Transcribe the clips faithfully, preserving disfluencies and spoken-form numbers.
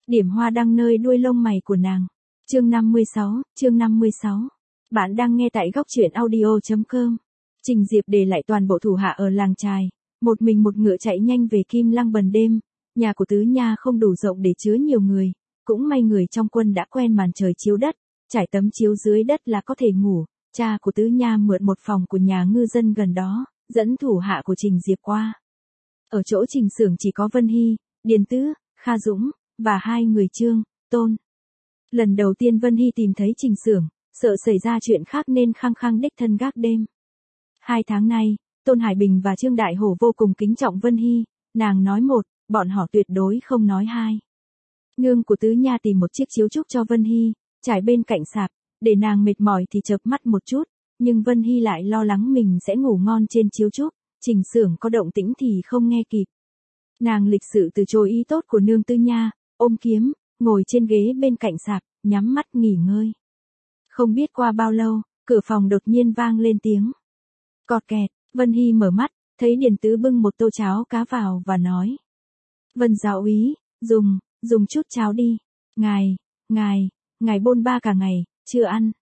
điểm hoa đăng nơi đuôi lông mày của nàng. Chương năm mươi sáu, chương năm mươi sáu. Bạn đang nghe tại góc truyện audio chấm com. Trình Diệp để lại toàn bộ thủ hạ ở làng trài, một mình một ngựa chạy nhanh về Kim Lăng bần đêm. Nhà của Tứ Nha không đủ rộng để chứa nhiều người, cũng may người trong quân đã quen màn trời chiếu đất, trải tấm chiếu dưới đất là có thể ngủ. Cha của Tứ Nha mượn một phòng của nhà ngư dân gần đó, dẫn thủ hạ của Trình Diệp qua. Ở chỗ Trình Xưởng chỉ có Vân Hy, Điền Tứ, Kha Dũng và hai người Trương, Tôn. Lần đầu tiên Vân Hy tìm thấy Trình Xưởng, sợ xảy ra chuyện khác nên khăng khăng đích thân gác đêm. Hai tháng nay, Tôn Hải Bình và Trương Đại Hổ vô cùng kính trọng Vân Hy, nàng nói một, bọn họ tuyệt đối không nói hai. Nương của Tứ Nha tìm một chiếc chiếu trúc cho Vân Hy, trải bên cạnh sạp, để nàng mệt mỏi thì chợp mắt một chút, nhưng Vân Hy lại lo lắng mình sẽ ngủ ngon trên chiếu trúc, Trình Xưởng có động tĩnh thì không nghe kịp. Nàng lịch sự từ chối ý tốt của nương Tứ Nha, ôm kiếm, ngồi trên ghế bên cạnh sạp, nhắm mắt nghỉ ngơi. Không biết qua bao lâu, cửa phòng đột nhiên vang lên tiếng cọt kẹt. Vân Hy mở mắt, thấy Điền Tứ bưng một tô cháo cá vào và nói: Vân giáo úy, dùng, dùng chút cháo đi. Ngài, ngài, ngài bôn ba cả ngày, chưa ăn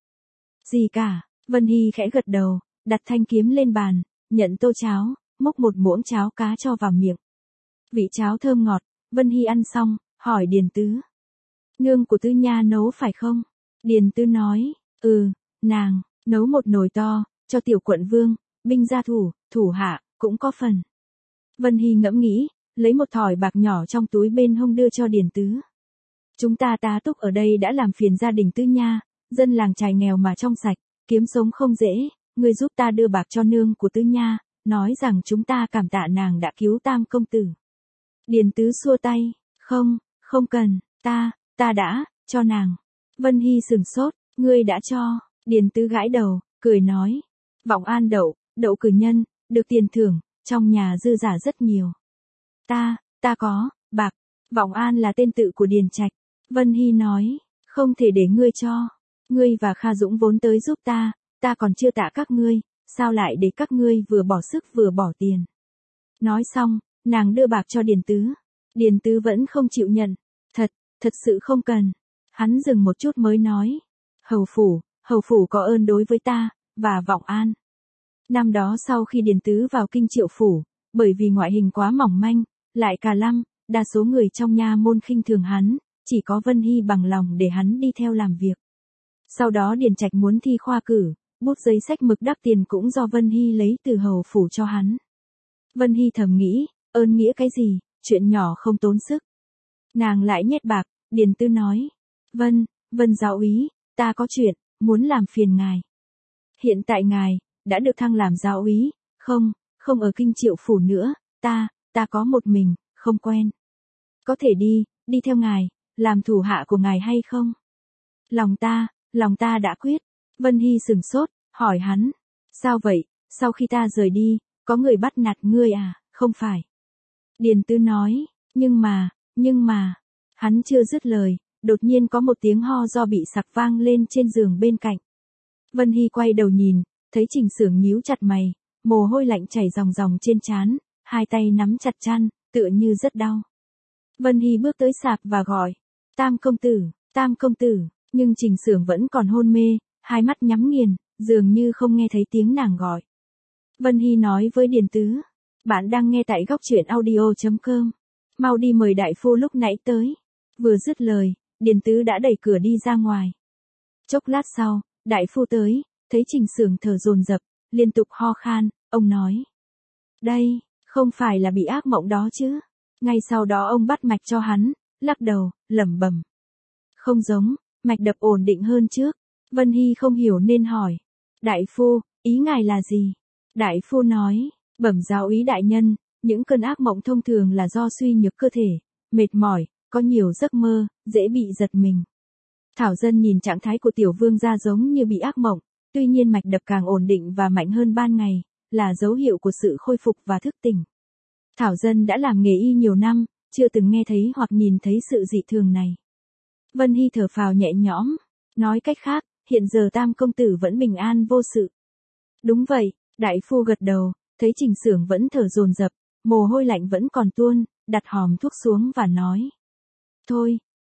gì cả. Vân Hy khẽ gật đầu, đặt thanh kiếm lên bàn, nhận tô cháo, múc một muỗng cháo cá cho vào miệng. Vị cháo thơm ngọt. Vân Hy ăn xong, hỏi Điền Tứ: Nương của Tứ Nha nấu phải không? Điền Tứ nói: Ừ, nàng nấu một nồi to, cho tiểu quận vương, binh gia thủ, thủ hạ cũng có phần. Vân Hy ngẫm nghĩ, lấy một thỏi bạc nhỏ trong túi bên hông đưa cho Điền Tứ. Chúng ta tá túc ở đây đã làm phiền gia đình Tứ Nha, dân làng trài nghèo mà trong sạch, kiếm sống không dễ, ngươi giúp ta đưa bạc cho nương của Tứ Nha, nói rằng chúng ta cảm tạ nàng đã cứu Tam công tử. Điền Tứ xua tay: Không, không cần, ta, ta đã cho nàng. Vân Hy sừng sốt: Ngươi đã cho? Điền Tứ gãi đầu, cười nói: Vọng An đậu, đậu cử nhân, được tiền thưởng, trong nhà dư giả rất nhiều. Ta, ta có bạc. Vọng An là tên tự của Điền Trạch. Vân Hy nói: Không thể để ngươi cho. Ngươi và Kha Dũng vốn tới giúp ta, ta còn chưa tạ các ngươi, sao lại để các ngươi vừa bỏ sức vừa bỏ tiền. Nói xong, nàng đưa bạc cho Điền Tứ. Điền Tứ vẫn không chịu nhận. Thật, thật sự không cần. Hắn dừng một chút mới nói: Hầu phủ, hầu phủ có ơn đối với ta, và Vọng An. Năm đó sau khi Điền Tứ vào kinh Triệu phủ, bởi vì ngoại hình quá mỏng manh, lại cà lăm, đa số người trong nha môn khinh thường hắn, chỉ có Vân Hy bằng lòng để hắn đi theo làm việc. Sau đó Điền Trạch muốn thi khoa cử, bút giấy sách mực đắp tiền cũng do Vân Hy lấy từ hầu phủ cho hắn. Vân Hy thầm nghĩ, ơn nghĩa cái gì, chuyện nhỏ không tốn sức. Nàng lại nhét bạc. Điền Tứ nói: Vân, Vân giáo úy, ta có chuyện, muốn làm phiền ngài. Hiện tại ngài đã được thăng làm giáo úy, không, không ở kinh Triệu phủ nữa, ta, ta có một mình, không quen. Có thể đi, đi theo ngài, làm thủ hạ của ngài hay không? Lòng ta, lòng ta đã quyết. Vân Hy sừng sốt, hỏi hắn: Sao vậy, sau khi ta rời đi, có người bắt nạt ngươi à, không phải? Điền Tứ nói: Nhưng mà, nhưng mà, hắn chưa dứt lời, đột nhiên có một tiếng ho do bị sặc vang lên trên giường bên cạnh. Vân Hy quay đầu nhìn, thấy Trình Xưởng nhíu chặt mày, mồ hôi lạnh chảy ròng ròng trên trán, hai tay nắm chặt chăn, tựa như rất đau. Vân Hy bước tới sạp và gọi: Tam công tử, Tam công tử, nhưng Trình Xưởng vẫn còn hôn mê, hai mắt nhắm nghiền, dường như không nghe thấy tiếng nàng gọi. Vân Hy nói với Điền Tứ: Bạn đang nghe tại góc truyện audio chấm com. Mau đi mời đại phu lúc nãy tới. Vừa dứt lời, Điền Tứ đã đẩy cửa đi ra ngoài. Chốc lát sau, đại phu tới, thấy Trình Xưởng thở dồn dập, liên tục ho khan, ông nói: Đây, không phải là bị ác mộng đó chứ? Ngay sau đó ông bắt mạch cho hắn, lắc đầu, lẩm bẩm: Không giống, mạch đập ổn định hơn trước. Vân Hy không hiểu nên hỏi: Đại phu, ý ngài là gì? Đại phu nói: Bẩm giáo úy đại nhân, những cơn ác mộng thông thường là do suy nhược cơ thể, mệt mỏi, có nhiều giấc mơ, dễ bị giật mình. Thảo dân nhìn trạng thái của tiểu vương gia giống như bị ác mộng, tuy nhiên mạch đập càng ổn định và mạnh hơn ban ngày, là dấu hiệu của sự khôi phục và thức tỉnh. Thảo dân đã làm nghề y nhiều năm, chưa từng nghe thấy hoặc nhìn thấy sự dị thường này. Vân Hy thở phào nhẹ nhõm, nói cách khác, hiện giờ Tam công tử vẫn bình an vô sự. Đúng vậy, đại phu gật đầu, thấy Trình Xưởng vẫn thở dồn dập, mồ hôi lạnh vẫn còn tuôn, đặt hòm thuốc xuống và nói: Thôi,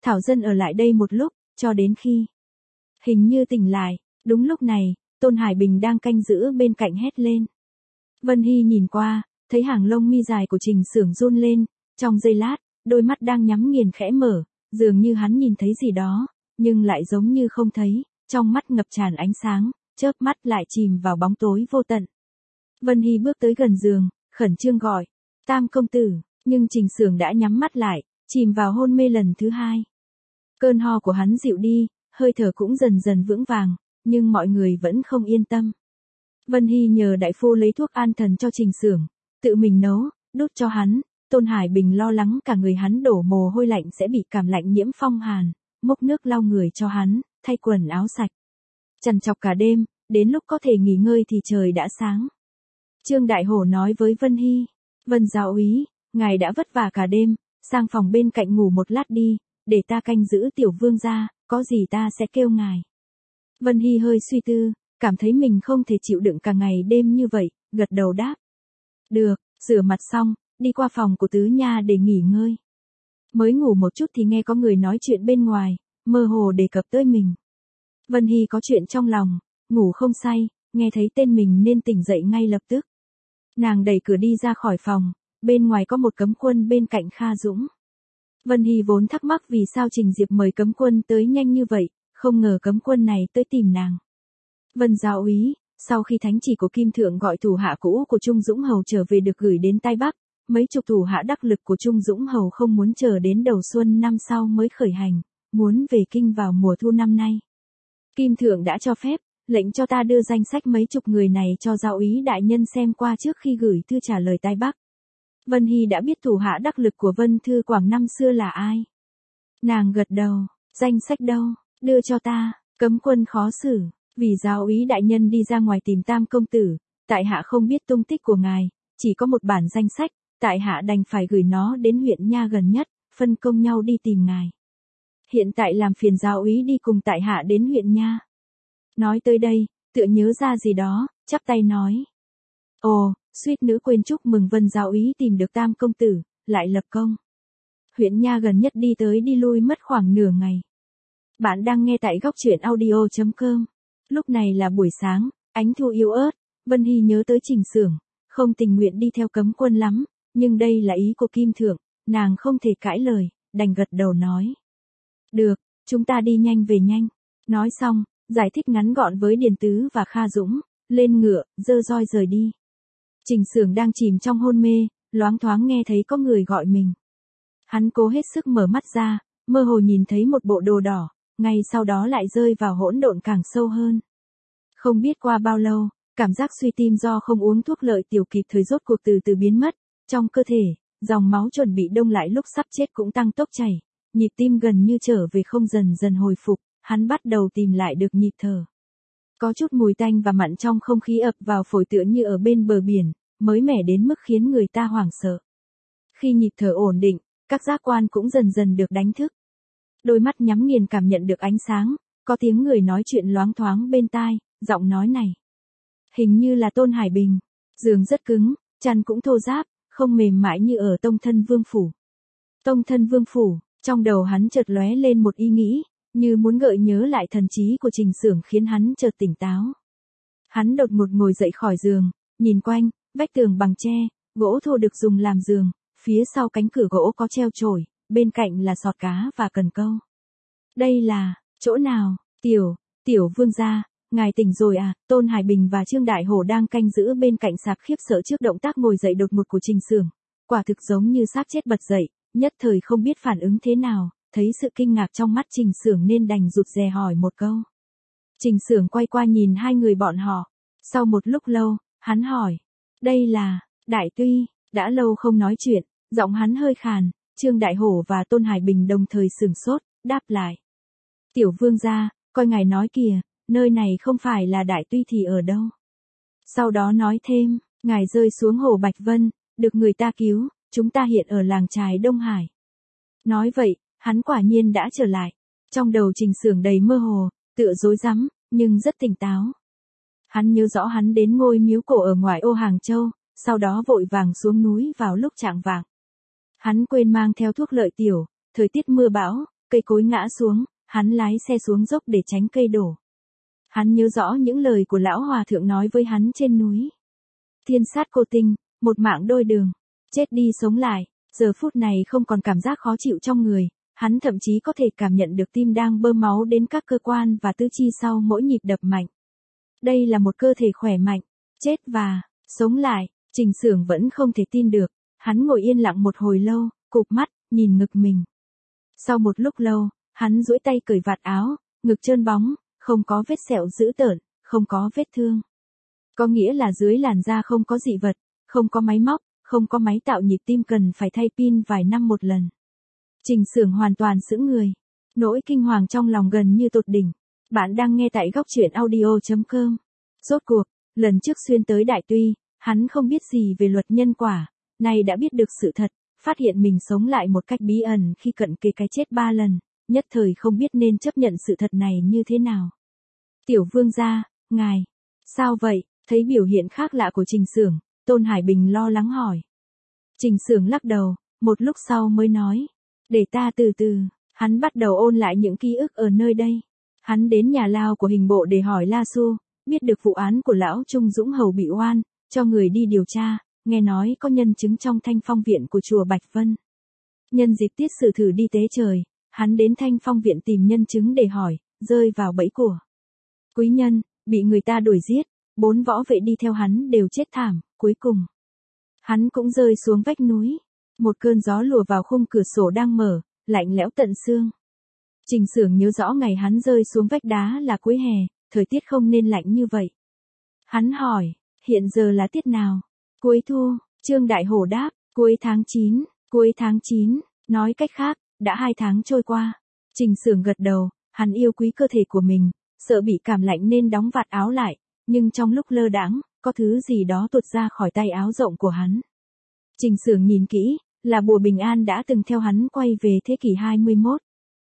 thảo dân ở lại đây một lúc, cho đến khi hình như tỉnh lại. Đúng lúc này, Tôn Hải Bình đang canh giữ bên cạnh hét lên. Vân Hy nhìn qua, thấy hàng lông mi dài của Trình Xưởng run lên, trong giây lát, đôi mắt đang nhắm nghiền khẽ mở, dường như hắn nhìn thấy gì đó, nhưng lại giống như không thấy, trong mắt ngập tràn ánh sáng, chớp mắt lại chìm vào bóng tối vô tận. Vân Hy bước tới gần giường, khẩn trương gọi, Tam công tử, nhưng Trình Xưởng đã nhắm mắt lại, chìm vào hôn mê lần thứ hai. Cơn ho của hắn dịu đi, hơi thở cũng dần dần vững vàng, nhưng mọi người vẫn không yên tâm. Vân Hy nhờ đại phu lấy thuốc an thần cho Trình Xưởng, tự mình nấu, đút cho hắn. Tôn Hải Bình lo lắng cả người hắn đổ mồ hôi lạnh sẽ bị cảm lạnh nhiễm phong hàn, múc nước lau người cho hắn, thay quần áo sạch. Trằn trọc cả đêm, đến lúc có thể nghỉ ngơi thì trời đã sáng. Trương Đại Hổ nói với Vân Hy, Vân giáo úy, ngài đã vất vả cả đêm, sang phòng bên cạnh ngủ một lát đi, để ta canh giữ tiểu vương gia, có gì ta sẽ kêu ngài. Vân Hy hơi suy tư, cảm thấy mình không thể chịu đựng cả ngày đêm như vậy, gật đầu đáp. Được, rửa mặt xong, đi qua phòng của Tứ Nha để nghỉ ngơi. Mới ngủ một chút thì nghe có người nói chuyện bên ngoài, mơ hồ đề cập tới mình. Vân Hy có chuyện trong lòng, ngủ không say, nghe thấy tên mình nên tỉnh dậy ngay lập tức. Nàng đẩy cửa đi ra khỏi phòng, bên ngoài có một cấm quân bên cạnh Kha Dũng. Vân Hy vốn thắc mắc vì sao Trình Diệp mời cấm quân tới nhanh như vậy, không ngờ cấm quân này tới tìm nàng. Vân giáo úy, sau khi thánh chỉ của Kim Thượng gọi thủ hạ cũ của Trung Dũng Hầu trở về được gửi đến Tai Bắc, mấy chục thủ hạ đắc lực của Trung Dũng Hầu không muốn chờ đến đầu xuân năm sau mới khởi hành, muốn về kinh vào mùa thu năm nay. Kim Thượng đã cho phép, lệnh cho ta đưa danh sách mấy chục người này cho giáo úy đại nhân xem qua trước khi gửi thư trả lời Tai Bắc. Vân Hy đã biết thủ hạ đắc lực của Vân Thư Quảng năm xưa là ai. Nàng gật đầu, danh sách đâu, đưa cho ta, cấm quân khó xử, vì giáo úy đại nhân đi ra ngoài tìm Tam công tử, tại hạ không biết tung tích của ngài, chỉ có một bản danh sách, tại hạ đành phải gửi nó đến huyện Nha gần nhất, phân công nhau đi tìm ngài. Hiện tại làm phiền giáo úy đi cùng tại hạ đến huyện Nha. Nói tới đây, tựa nhớ ra gì đó, chắp tay nói. Ồ, suýt nữa quên chúc mừng Vân giáo úy tìm được Tam công tử, lại lập công. Huyện Nha gần nhất đi tới đi lui mất khoảng nửa ngày. Bạn đang nghe tại góc truyện audio chấm com. Lúc này là buổi sáng, ánh thu yếu ớt, Vân Hy nhớ tới Trình Xưởng, không tình nguyện đi theo cấm quân lắm, nhưng đây là ý của Kim Thượng, nàng không thể cãi lời, đành gật đầu nói. Được, chúng ta đi nhanh về nhanh. Nói xong, giải thích ngắn gọn với Điền Tứ và Kha Dũng, lên ngựa, dơ roi rời đi. Trình Xưởng đang chìm trong hôn mê, loáng thoáng nghe thấy có người gọi mình. Hắn cố hết sức mở mắt ra, mơ hồ nhìn thấy một bộ đồ đỏ, ngay sau đó lại rơi vào hỗn độn càng sâu hơn. Không biết qua bao lâu, cảm giác suy tim do không uống thuốc lợi tiểu kịp thời rốt cuộc từ từ biến mất, trong cơ thể, dòng máu chuẩn bị đông lại lúc sắp chết cũng tăng tốc chảy, nhịp tim gần như trở về không dần dần hồi phục, hắn bắt đầu tìm lại được nhịp thở. Có chút mùi tanh và mặn trong không khí ập vào phổi tựa như ở bên bờ biển, mới mẻ đến mức khiến người ta hoảng sợ. Khi nhịp thở ổn định, các giác quan cũng dần dần được đánh thức. Đôi mắt nhắm nghiền cảm nhận được ánh sáng, có tiếng người nói chuyện loáng thoáng bên tai, giọng nói này. Hình như là Tôn Hải Bình, giường rất cứng, chăn cũng thô ráp, không mềm mại như ở Tông Thân Vương Phủ. Tông Thân Vương Phủ, trong đầu hắn chợt lóe lên một ý nghĩ, như muốn gợi nhớ lại thần trí của Trình Xưởng khiến hắn chợt tỉnh táo. Hắn đột ngột ngồi dậy khỏi giường, nhìn quanh, vách tường bằng tre, gỗ thô được dùng làm giường, phía sau cánh cửa gỗ có treo chổi, bên cạnh là sọt cá và cần câu. Đây là, chỗ nào, tiểu, tiểu vương gia, ngài tỉnh rồi à? Tôn Hải Bình và Trương Đại Hổ đang canh giữ bên cạnh sạp khiếp sợ trước động tác ngồi dậy đột ngột của Trình Xưởng, quả thực giống như xác chết bật dậy, nhất thời không biết phản ứng thế nào, thấy sự kinh ngạc trong mắt Trình Xưởng nên đành rụt rè hỏi một câu. Trình Xưởng quay qua nhìn hai người bọn họ, sau một lúc lâu, hắn hỏi, đây là, Đại Tuy, đã lâu không nói chuyện, giọng hắn hơi khàn, Trương Đại Hổ và Tôn Hải Bình đồng thời sửng sốt, đáp lại. Tiểu vương gia, coi ngài nói kìa, nơi này không phải là Đại Tuy thì ở đâu. Sau đó nói thêm, ngài rơi xuống hồ Bạch Vân, được người ta cứu, chúng ta hiện ở làng trài Đông Hải. Nói vậy, hắn quả nhiên đã trở lại. Trong đầu Trình Xưởng đầy mơ hồ, tựa rối rắm, nhưng rất tỉnh táo. Hắn nhớ rõ hắn đến ngôi miếu cổ ở ngoại ô Hàng Châu, sau đó vội vàng xuống núi vào lúc chạng vạng. Hắn quên mang theo thuốc lợi tiểu, thời tiết mưa bão, cây cối ngã xuống, hắn lái xe xuống dốc để tránh cây đổ. Hắn nhớ rõ những lời của lão hòa thượng nói với hắn trên núi. Thiên sát cô tinh, một mạng đôi đường, chết đi sống lại, giờ phút này không còn cảm giác khó chịu trong người, hắn thậm chí có thể cảm nhận được tim đang bơm máu đến các cơ quan và tứ chi sau mỗi nhịp đập mạnh. Đây là một cơ thể khỏe mạnh, chết và sống lại, Trình Xưởng vẫn không thể tin được, hắn ngồi yên lặng một hồi lâu, cụp mắt, nhìn ngực mình. Sau một lúc lâu, hắn duỗi tay cởi vạt áo, ngực trơn bóng, không có vết sẹo dữ tợn, không có vết thương. Có nghĩa là dưới làn da không có dị vật, không có máy móc, không có máy tạo nhịp tim cần phải thay pin vài năm một lần. Trình Xưởng hoàn toàn sững người, nỗi kinh hoàng trong lòng gần như tột đỉnh. Bạn đang nghe tại góc truyện audio chấm com. Rốt cuộc, lần trước xuyên tới Đại Tuy, hắn không biết gì về luật nhân quả, nay đã biết được sự thật, phát hiện mình sống lại một cách bí ẩn khi cận kề cái chết ba lần, nhất thời không biết nên chấp nhận sự thật này như thế nào. Tiểu vương gia, ngài, sao vậy? Thấy biểu hiện khác lạ của Trình Xưởng, Tôn Hải Bình lo lắng hỏi. Trình Xưởng lắc đầu, một lúc sau mới nói, để ta từ từ, hắn bắt đầu ôn lại những ký ức ở nơi đây. Hắn đến nhà lao của hình bộ để hỏi La Xu, biết được vụ án của lão Trung Dũng Hầu bị oan, cho người đi điều tra, nghe nói có nhân chứng trong Thanh Phong viện của chùa Bạch Vân. Nhân dịp tiết sử thử đi tế trời, hắn đến Thanh Phong viện tìm nhân chứng để hỏi, rơi vào bẫy của quý nhân, bị người ta đuổi giết, bốn võ vệ đi theo hắn đều chết thảm, cuối cùng hắn cũng rơi xuống vách núi. Một cơn gió lùa vào khung cửa sổ đang mở, lạnh lẽo tận xương. Trình Xưởng nhớ rõ ngày hắn rơi xuống vách đá là cuối hè, thời tiết không nên lạnh như vậy. Hắn hỏi, hiện giờ là tiết nào? Cuối thu, Trương Đại Hổ đáp, cuối tháng chín, cuối tháng chín, nói cách khác, đã hai tháng trôi qua. Trình Xưởng gật đầu, hắn yêu quý cơ thể của mình, sợ bị cảm lạnh nên đóng vạt áo lại, nhưng trong lúc lơ đãng, có thứ gì đó tuột ra khỏi tay áo rộng của hắn. Trình Xưởng nhìn kỹ, là bùa bình an đã từng theo hắn quay về thế kỷ hai mươi mốt.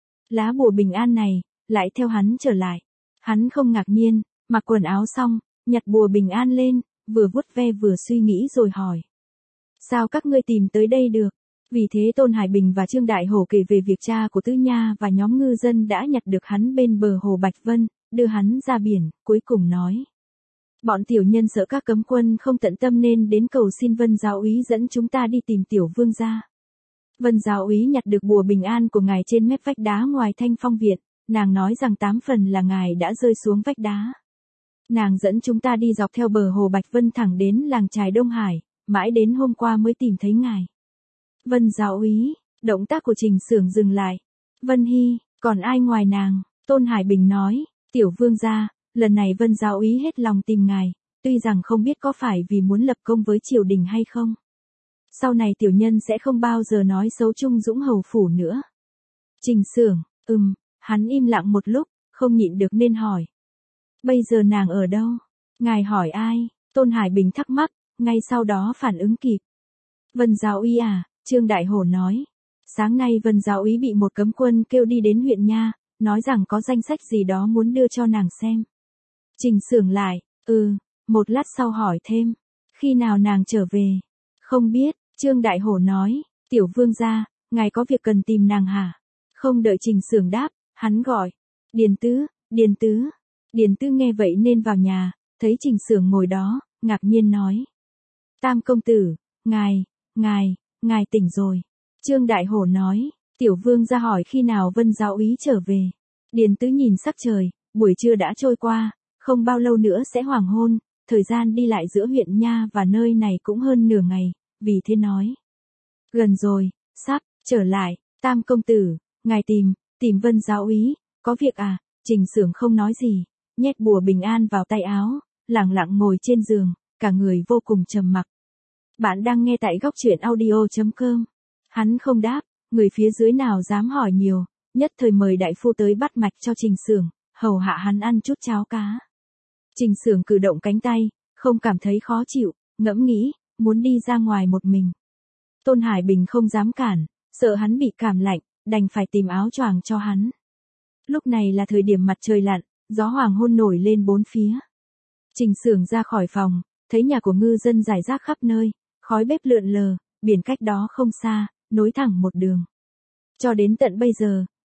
Lá bùa bình an này, lại theo hắn trở lại. Hắn không ngạc nhiên, mặc quần áo xong, nhặt bùa bình an lên, vừa vuốt ve vừa suy nghĩ rồi hỏi. Sao các ngươi tìm tới đây được? Vì thế Tôn Hải Bình và Trương Đại Hổ kể về việc cha của Tứ Nha và nhóm ngư dân đã nhặt được hắn bên bờ hồ Bạch Vân, đưa hắn ra biển, cuối cùng nói. Bọn tiểu nhân sợ các cấm quân không tận tâm nên đến cầu xin Vân giáo úy dẫn chúng ta đi tìm tiểu vương gia. Vân giáo úy nhặt được bùa bình an của ngài trên mép vách đá ngoài Thanh Phong viện, nàng nói rằng tám phần là ngài đã rơi xuống vách đá. Nàng dẫn chúng ta đi dọc theo bờ hồ Bạch Vân thẳng đến làng chài Đông Hải, mãi đến hôm qua mới tìm thấy ngài. Vân giáo úy, động tác của Trình Xưởng dừng lại. Vân Hy, còn ai ngoài nàng? Tôn Hải Bình nói, tiểu vương gia, lần này Vân giáo úy hết lòng tìm ngài, tuy rằng không biết có phải vì muốn lập công với triều đình hay không. Sau này tiểu nhân sẽ không bao giờ nói xấu Trung Dũng Hầu phủ nữa. Trình Xưởng, ừm, hắn im lặng một lúc, không nhịn được nên hỏi. Bây giờ nàng ở đâu? Ngài hỏi ai? Tôn Hải Bình thắc mắc, ngay sau đó phản ứng kịp. Vân giáo úy à, Trương Đại Hổ nói. Sáng nay Vân giáo úy bị một cấm quân kêu đi đến huyện Nha, nói rằng có danh sách gì đó muốn đưa cho nàng xem. Trình Xưởng lại, ừ, một lát sau hỏi thêm. Khi nào nàng trở về? Không biết, Trương Đại Hổ nói, tiểu vương gia, ngài có việc cần tìm nàng hả? Không đợi Trình Xưởng đáp, hắn gọi. Điền Tứ, Điền Tứ. Điền Tứ nghe vậy nên vào nhà, thấy Trình Xưởng ngồi đó, ngạc nhiên nói. Tam công tử, ngài, ngài, ngài tỉnh rồi. Trương Đại Hổ nói, tiểu vương gia hỏi khi nào Vân giáo úy trở về. Điền Tứ nhìn sắc trời, buổi trưa đã trôi qua, không bao lâu nữa sẽ hoàng hôn, thời gian đi lại giữa huyện Nha và nơi này cũng hơn nửa ngày, vì thế nói. Gần rồi, sắp, trở lại, Tam công tử, ngài tìm, tìm Vân giáo úy, có việc à? Trình Xưởng không nói gì, nhét bùa bình an vào tay áo, lặng lặng ngồi trên giường, cả người vô cùng trầm mặc. Bạn đang nghe tại góc truyện audio chấm com. Hắn không đáp, người phía dưới nào dám hỏi nhiều, nhất thời mời đại phu tới bắt mạch cho Trình Xưởng, hầu hạ hắn ăn chút cháo cá. Trình Xưởng cử động cánh tay, không cảm thấy khó chịu, ngẫm nghĩ, muốn đi ra ngoài một mình. Tôn Hải Bình không dám cản, sợ hắn bị cảm lạnh, đành phải tìm áo choàng cho hắn. Lúc này là thời điểm mặt trời lặn, gió hoàng hôn nổi lên bốn phía. Trình Xưởng ra khỏi phòng, thấy nhà của ngư dân rải rác khắp nơi, khói bếp lượn lờ, biển cách đó không xa, nối thẳng một đường. Cho đến tận bây giờ,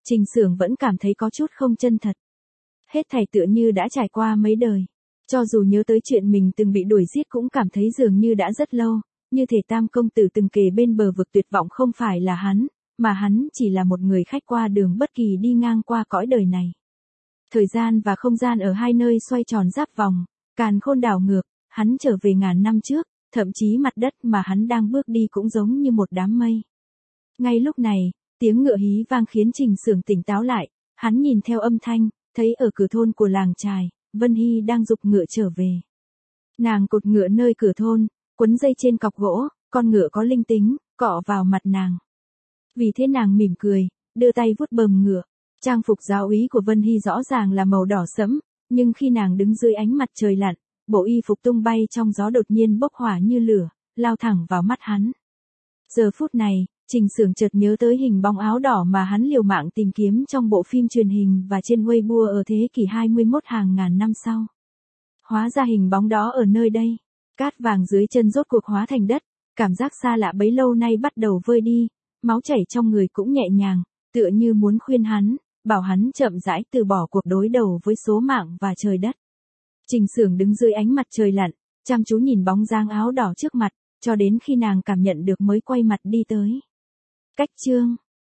Trình Sưởng vẫn cảm thấy có chút không chân thật. Hết thảy tựa như đã trải qua mấy đời. Cho dù nhớ tới chuyện mình từng bị đuổi giết cũng cảm thấy dường như đã rất lâu, như thể Tam công tử từng kề bên bờ vực tuyệt vọng không phải là hắn, mà hắn chỉ là một người khách qua đường bất kỳ đi ngang qua cõi đời này. Thời gian và không gian ở hai nơi xoay tròn giáp vòng, càn khôn đảo ngược, hắn trở về ngàn năm trước, thậm chí mặt đất mà hắn đang bước đi cũng giống như một đám mây. Ngay lúc này, tiếng ngựa hí vang khiến Trình Sưởng tỉnh táo lại, hắn nhìn theo âm thanh, thấy ở cửa thôn của làng chài, Vân Hy đang giục ngựa trở về. Nàng cột ngựa nơi cửa thôn, quấn dây trên cọc gỗ, con ngựa có linh tính, cọ vào mặt nàng. Vì thế nàng mỉm cười, đưa tay vuốt bờm ngựa. Trang phục giáo úy của Vân Hy rõ ràng là màu đỏ sẫm, nhưng khi nàng đứng dưới ánh mặt trời lặn, bộ y phục tung bay trong gió đột nhiên bốc hỏa như lửa, lao thẳng vào mắt hắn. Giờ phút này, Trình Sưởng chợt nhớ tới hình bóng áo đỏ mà hắn liều mạng tìm kiếm trong bộ phim truyền hình và trên Weibo ở thế kỷ hai mươi mốt hàng ngàn năm sau. Hóa ra hình bóng đó ở nơi đây. Cát vàng dưới chân rốt cuộc hóa thành đất, cảm giác xa lạ bấy lâu nay bắt đầu vơi đi, máu chảy trong người cũng nhẹ nhàng, tựa như muốn khuyên hắn, bảo hắn chậm rãi từ bỏ cuộc đối đầu với số mạng và trời đất. Trình Sưởng đứng dưới ánh mặt trời lặn, chăm chú nhìn bóng dáng áo đỏ trước mặt, cho đến khi nàng cảm nhận được mới quay mặt đi tới. Cách chương